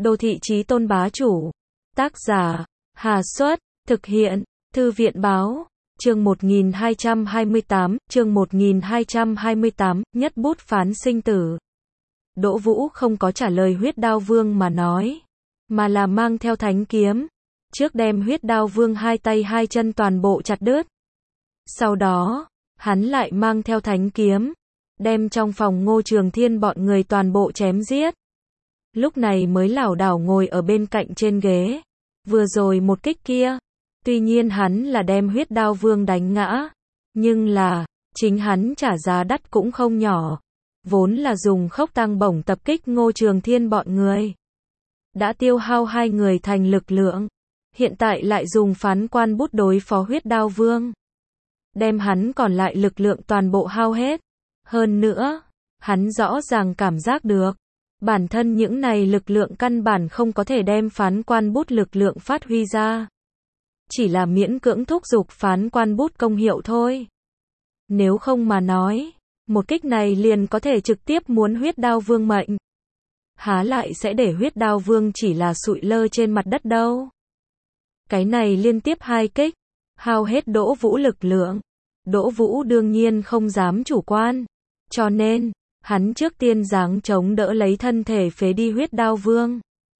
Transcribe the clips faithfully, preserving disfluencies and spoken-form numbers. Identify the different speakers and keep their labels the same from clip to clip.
Speaker 1: Đô thị chí tôn bá chủ. Tác giả, Hà Xuất, thực hiện, Thư viện Báo. Chương một nghìn hai trăm hai mươi tám, chương một nghìn hai trăm hai mươi tám, nhất bút phán sinh tử. Đỗ Vũ không có trả lời Huyết Đao Vương mà nói, mà là mang theo thánh kiếm, trước đem Huyết Đao Vương hai tay hai chân toàn bộ chặt đứt. Sau đó, hắn lại mang theo thánh kiếm, đem trong phòng Ngô Trường Thiên bọn người toàn bộ chém giết. Lúc này mới lảo đảo ngồi ở bên cạnh trên ghế. Vừa rồi một kích kia, tuy nhiên hắn là đem Huyết Đao Vương đánh ngã, nhưng là, chính hắn trả giá đắt cũng không nhỏ. Vốn là dùng khốc tăng bổng tập kích Ngô Trường Thiên bọn người, đã tiêu hao hai người thành lực lượng, hiện tại lại dùng phán quan bút đối phó Huyết Đao Vương, đem hắn còn lại lực lượng toàn bộ hao hết. Hơn nữa, hắn rõ ràng cảm giác được, bản thân những này lực lượng căn bản không có thể đem phán quan bút lực lượng phát huy ra, chỉ là miễn cưỡng thúc giục phán quan bút công hiệu thôi. Nếu không mà nói, một kích này liền có thể trực tiếp muốn Huyết Đao Vương mệnh, há lại sẽ để Huyết Đao Vương chỉ là sụi lơ trên mặt đất đâu. Cái này liên tiếp hai kích, hao hết Đỗ Vũ lực lượng. Đỗ Vũ đương nhiên không dám chủ quan, cho nên, hắn trước tiên giáng chống đỡ lấy thân thể phế đi Huyết Đao Vương,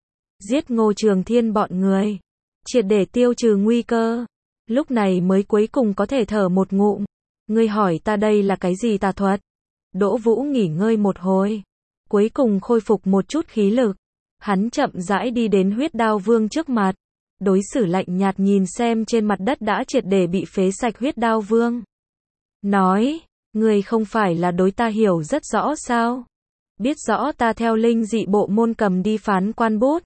Speaker 1: giết Ngô Trường Thiên bọn người, triệt để tiêu trừ nguy cơ. Lúc này mới cuối cùng có thể thở một ngụm. Ngươi hỏi ta đây là cái gì tà thuật? Đỗ Vũ nghỉ ngơi một hồi, cuối cùng khôi phục một chút khí lực. Hắn chậm rãi đi đến Huyết Đao Vương trước mặt, đối xử lạnh nhạt nhìn xem trên mặt đất đã triệt để bị phế sạch Huyết Đao Vương. Nói, ngươi không phải là đối ta hiểu rất rõ sao? Biết rõ ta theo linh dị bộ môn cầm đi phán quan bút.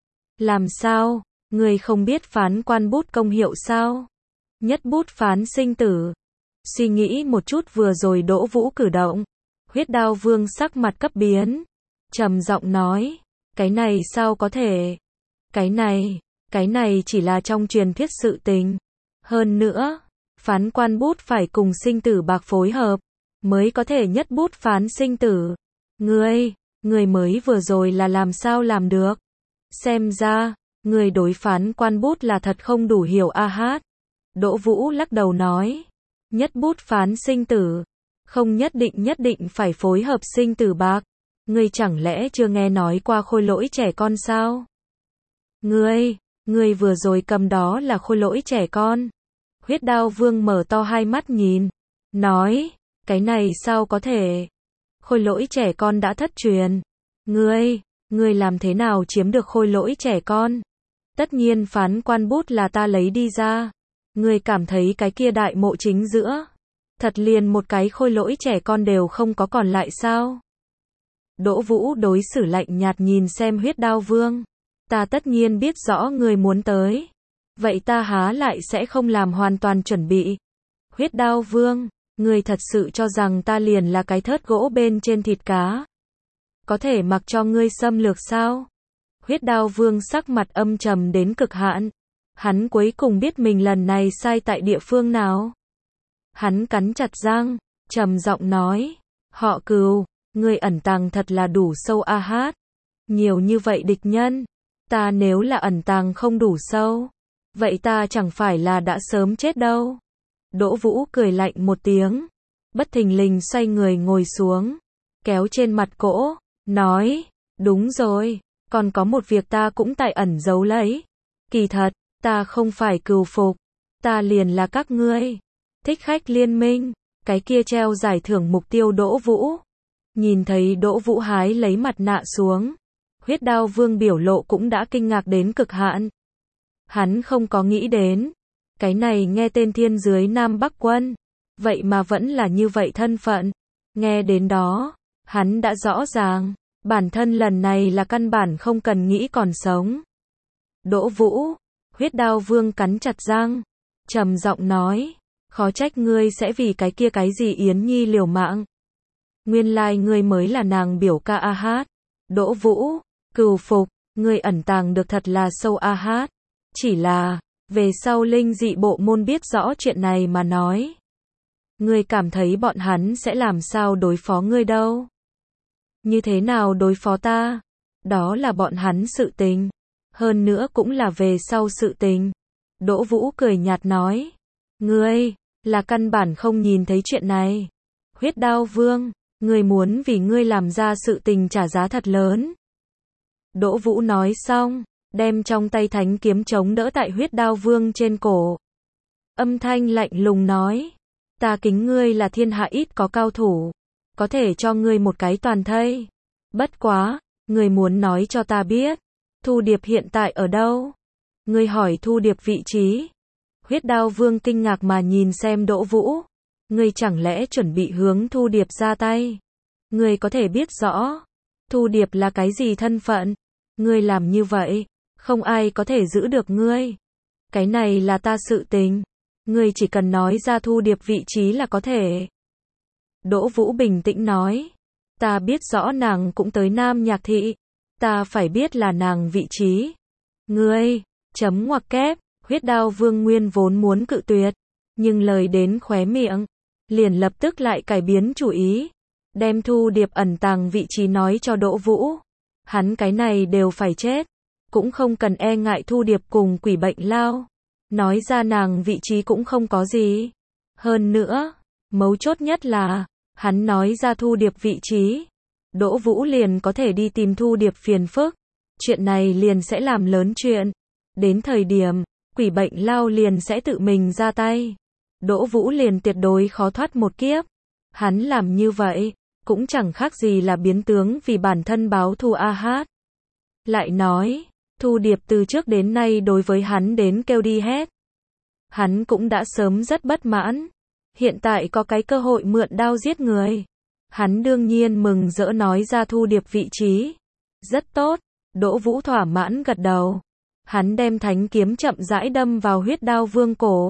Speaker 1: Làm sao, ngươi không biết phán quan bút công hiệu sao? Nhất bút phán sinh tử. Suy nghĩ một chút vừa rồi Đỗ Vũ cử động, Huyết Đao Vương sắc mặt cấp biến, trầm giọng nói, cái này sao có thể? Cái này, cái này chỉ là trong truyền thuyết sự tình. Hơn nữa, phán quan bút phải cùng sinh tử bạc phối hợp, mới có thể nhất bút phán sinh tử. Ngươi, ngươi mới vừa rồi là làm sao làm được? Xem ra, ngươi đối phán quan bút là thật không đủ hiểu a hát. Đỗ Vũ lắc đầu nói, nhất bút phán sinh tử, không nhất định nhất định phải phối hợp sinh tử bạc. Ngươi chẳng lẽ chưa nghe nói qua khôi lỗi trẻ con sao? Ngươi, ngươi vừa rồi cầm đó là khôi lỗi trẻ con. Huyết Đao Vương mở to hai mắt nhìn, nói, cái này sao có thể? Khôi lỗi trẻ con đã thất truyền. Ngươi, ngươi làm thế nào chiếm được khôi lỗi trẻ con? Tất nhiên phán quan bút là ta lấy đi ra. Ngươi cảm thấy cái kia đại mộ chính giữa, thật liền một cái khôi lỗi trẻ con đều không có còn lại sao? Đỗ Vũ đối xử lạnh nhạt nhìn xem Huyết Đao Vương. Ta tất nhiên biết rõ ngươi muốn tới. Vậy ta há lại sẽ không làm hoàn toàn chuẩn bị. Huyết Đao Vương, ngươi thật sự cho rằng ta liền là cái thớt gỗ bên trên thịt cá, có thể mặc cho ngươi xâm lược sao? Huyết Đao Vương sắc mặt âm trầm đến cực hạn. Hắn cuối cùng biết mình lần này sai tại địa phương nào. Hắn cắn chặt răng, trầm giọng nói, họ Cừu, ngươi ẩn tàng thật là đủ sâu a hát. Nhiều như vậy địch nhân, ta nếu là ẩn tàng không đủ sâu, vậy ta chẳng phải là đã sớm chết đâu. Đỗ Vũ cười lạnh một tiếng, bất thình lình xoay người ngồi xuống, kéo trên mặt cỗ, nói, đúng rồi, còn có một việc ta cũng tại ẩn giấu lấy. Kỳ thật, ta không phải Cừu phục, ta liền là các ngươi. Thích Khách Liên Minh, cái kia treo giải thưởng mục tiêu Đỗ Vũ. Nhìn thấy Đỗ Vũ hái lấy mặt nạ xuống, Huyết Đao Vương biểu lộ cũng đã kinh ngạc đến cực hạn. Hắn không có nghĩ đến, cái này nghe tên thiên dưới Nam Bắc Quân, vậy mà vẫn là như vậy thân phận. Nghe đến đó, hắn đã rõ ràng, bản thân lần này là căn bản không cần nghĩ còn sống. Đỗ Vũ, Huyết Đao Vương cắn chặt răng, trầm giọng nói, khó trách ngươi sẽ vì cái kia cái gì Yến Nhi liều mạng. Nguyên lai ngươi mới là nàng biểu ca a hát. Đỗ Vũ, Cừu phục, ngươi ẩn tàng được thật là sâu a hát. Chỉ là, về sau linh dị bộ môn biết rõ chuyện này mà nói, ngươi cảm thấy bọn hắn sẽ làm sao đối phó ngươi đâu? Như thế nào đối phó ta? Đó là bọn hắn sự tình. Hơn nữa cũng là về sau sự tình. Đỗ Vũ cười nhạt nói. Ngươi, là căn bản không nhìn thấy chuyện này. Huyết Đao Vương, ngươi muốn vì ngươi làm ra sự tình trả giá thật lớn. Đỗ Vũ nói xong, đem trong tay thánh kiếm chống đỡ tại Huyết Đao Vương trên cổ. Âm thanh lạnh lùng nói. Ta kính ngươi là thiên hạ ít có cao thủ. Có thể cho ngươi một cái toàn thây. Bất quá, ngươi muốn nói cho ta biết. Thu Điệp hiện tại ở đâu? Ngươi hỏi Thu Điệp vị trí. Huyết Đao Vương kinh ngạc mà nhìn xem Đỗ Vũ. Ngươi chẳng lẽ chuẩn bị hướng Thu Điệp ra tay? Ngươi có thể biết rõ. Thu Điệp là cái gì thân phận? Ngươi làm như vậy, không ai có thể giữ được ngươi. Cái này là ta sự tình. Ngươi chỉ cần nói ra Thu Điệp vị trí là có thể. Đỗ Vũ bình tĩnh nói. Ta biết rõ nàng cũng tới Nam Nhạc Thị. Ta phải biết là nàng vị trí. Ngươi, chấm ngoặc kép, Huyết Đao Vương nguyên vốn muốn cự tuyệt. Nhưng lời đến khóe miệng, liền lập tức lại cải biến chủ ý. Đem Thu Điệp ẩn tàng vị trí nói cho Đỗ Vũ. Hắn cái này đều phải chết. Cũng không cần e ngại Thu Điệp cùng quỷ bệnh lao. Nói ra nàng vị trí cũng không có gì. Hơn nữa, mấu chốt nhất là, hắn nói ra Thu Điệp vị trí. Đỗ Vũ liền có thể đi tìm Thu Điệp phiền phức. Chuyện này liền sẽ làm lớn chuyện. Đến thời điểm, quỷ bệnh lao liền sẽ tự mình ra tay. Đỗ Vũ liền tuyệt đối khó thoát một kiếp. Hắn làm như vậy, cũng chẳng khác gì là biến tướng vì bản thân báo thù a hát. Lại nói, Thu Điệp từ trước đến nay đối với hắn đến kêu đi hết. Hắn cũng đã sớm rất bất mãn. Hiện tại có cái cơ hội mượn đao giết người. Hắn đương nhiên mừng rỡ nói ra Thu Điệp vị trí. Rất tốt, Đỗ Vũ thỏa mãn gật đầu. Hắn đem thánh kiếm chậm rãi đâm vào Huyết Đao Vương cổ.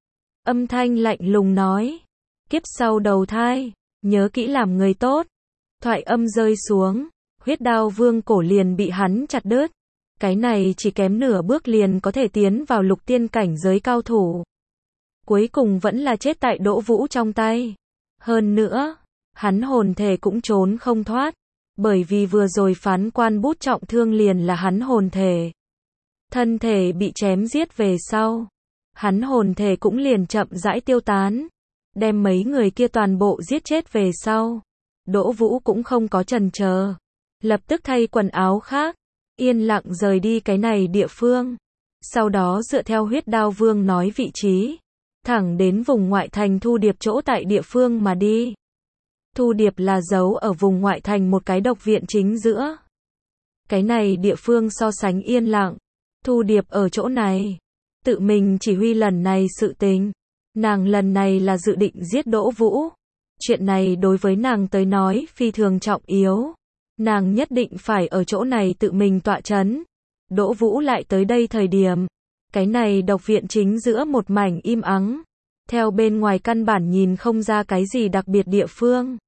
Speaker 1: Âm thanh lạnh lùng nói. Kiếp sau đầu thai, nhớ kỹ làm người tốt. Thoại âm rơi xuống, Huyết Đao Vương cổ liền bị hắn chặt đứt. Cái này chỉ kém nửa bước liền có thể tiến vào lục tiên cảnh giới cao thủ. Cuối cùng vẫn là chết tại Đỗ Vũ trong tay. Hơn nữa, hắn hồn thể cũng trốn không thoát. Bởi vì vừa rồi phán quan bút trọng thương liền là hắn hồn thể. Thân thể bị chém giết về sau. Hắn hồn thể cũng liền chậm rãi tiêu tán. Đem mấy người kia toàn bộ giết chết về sau. Đỗ Vũ cũng không có chần chờ. Lập tức thay quần áo khác. Yên lặng rời đi cái này địa phương. Sau đó dựa theo Huyết Đao Vương nói vị trí. Thẳng đến vùng ngoại thành Thu Điệp chỗ tại địa phương mà đi. Thu Điệp là giấu ở vùng ngoại thành một cái độc viện chính giữa. Cái này địa phương so sánh yên lặng. Thu Điệp ở chỗ này. Tự mình chỉ huy lần này sự tình. Nàng lần này là dự định giết Đỗ Vũ. Chuyện này đối với nàng tới nói phi thường trọng yếu. Nàng nhất định phải ở chỗ này tự mình tọa chấn. Đỗ Vũ lại tới đây thời điểm. Cái này độc viện chính giữa một mảnh im ắng. Theo bên ngoài căn bản nhìn không ra cái gì đặc biệt địa phương.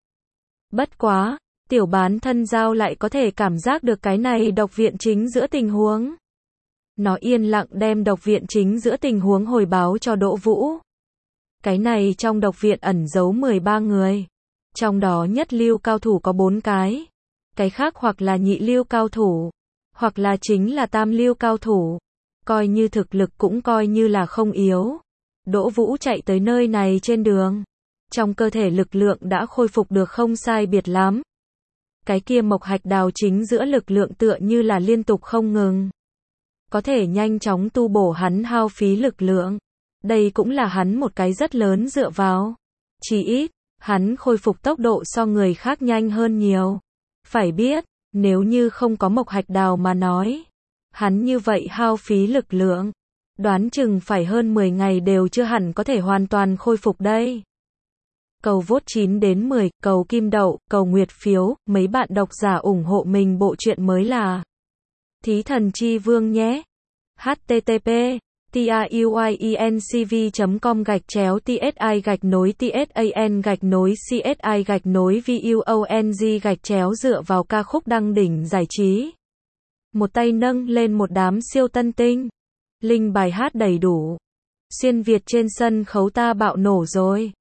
Speaker 1: Bất quá, tiểu bán thân giao lại có thể cảm giác được cái này độc viện chính giữa tình huống. Nó yên lặng đem độc viện chính giữa tình huống hồi báo cho Đỗ Vũ. Cái này trong độc viện ẩn giấu mười ba người. Trong đó nhất lưu cao thủ có bốn cái. Cái khác hoặc là nhị lưu cao thủ, hoặc là chính là tam lưu cao thủ. Coi như thực lực cũng coi như là không yếu. Đỗ Vũ chạy tới nơi này trên đường. Trong cơ thể lực lượng đã khôi phục được không sai biệt lắm. Cái kia mộc hạch đào chính giữa lực lượng tựa như là liên tục không ngừng. Có thể nhanh chóng tu bổ hắn hao phí lực lượng. Đây cũng là hắn một cái rất lớn dựa vào. Chỉ ít, hắn khôi phục tốc độ so người khác nhanh hơn nhiều. Phải biết, nếu như không có mộc hạch đào mà nói. Hắn như vậy hao phí lực lượng. Đoán chừng phải hơn mười ngày đều chưa hẳn có thể hoàn toàn khôi phục đây. Cầu vote chín đến mười, cầu kim đậu, cầu nguyệt phiếu, mấy bạn độc giả ủng hộ mình bộ truyện mới là Thí Thần Chi Vương nhé. H T T P truyencv chấm com gạch chéo tsi gạch nối tsan gạch nối csi gạch nối vuong gạch chéo dựa vào ca khúc đăng đỉnh giải trí. Một tay nâng lên một đám siêu tân tinh. Linh bài hát đầy đủ. Xuyên Việt trên sân khấu ta bạo nổ rồi.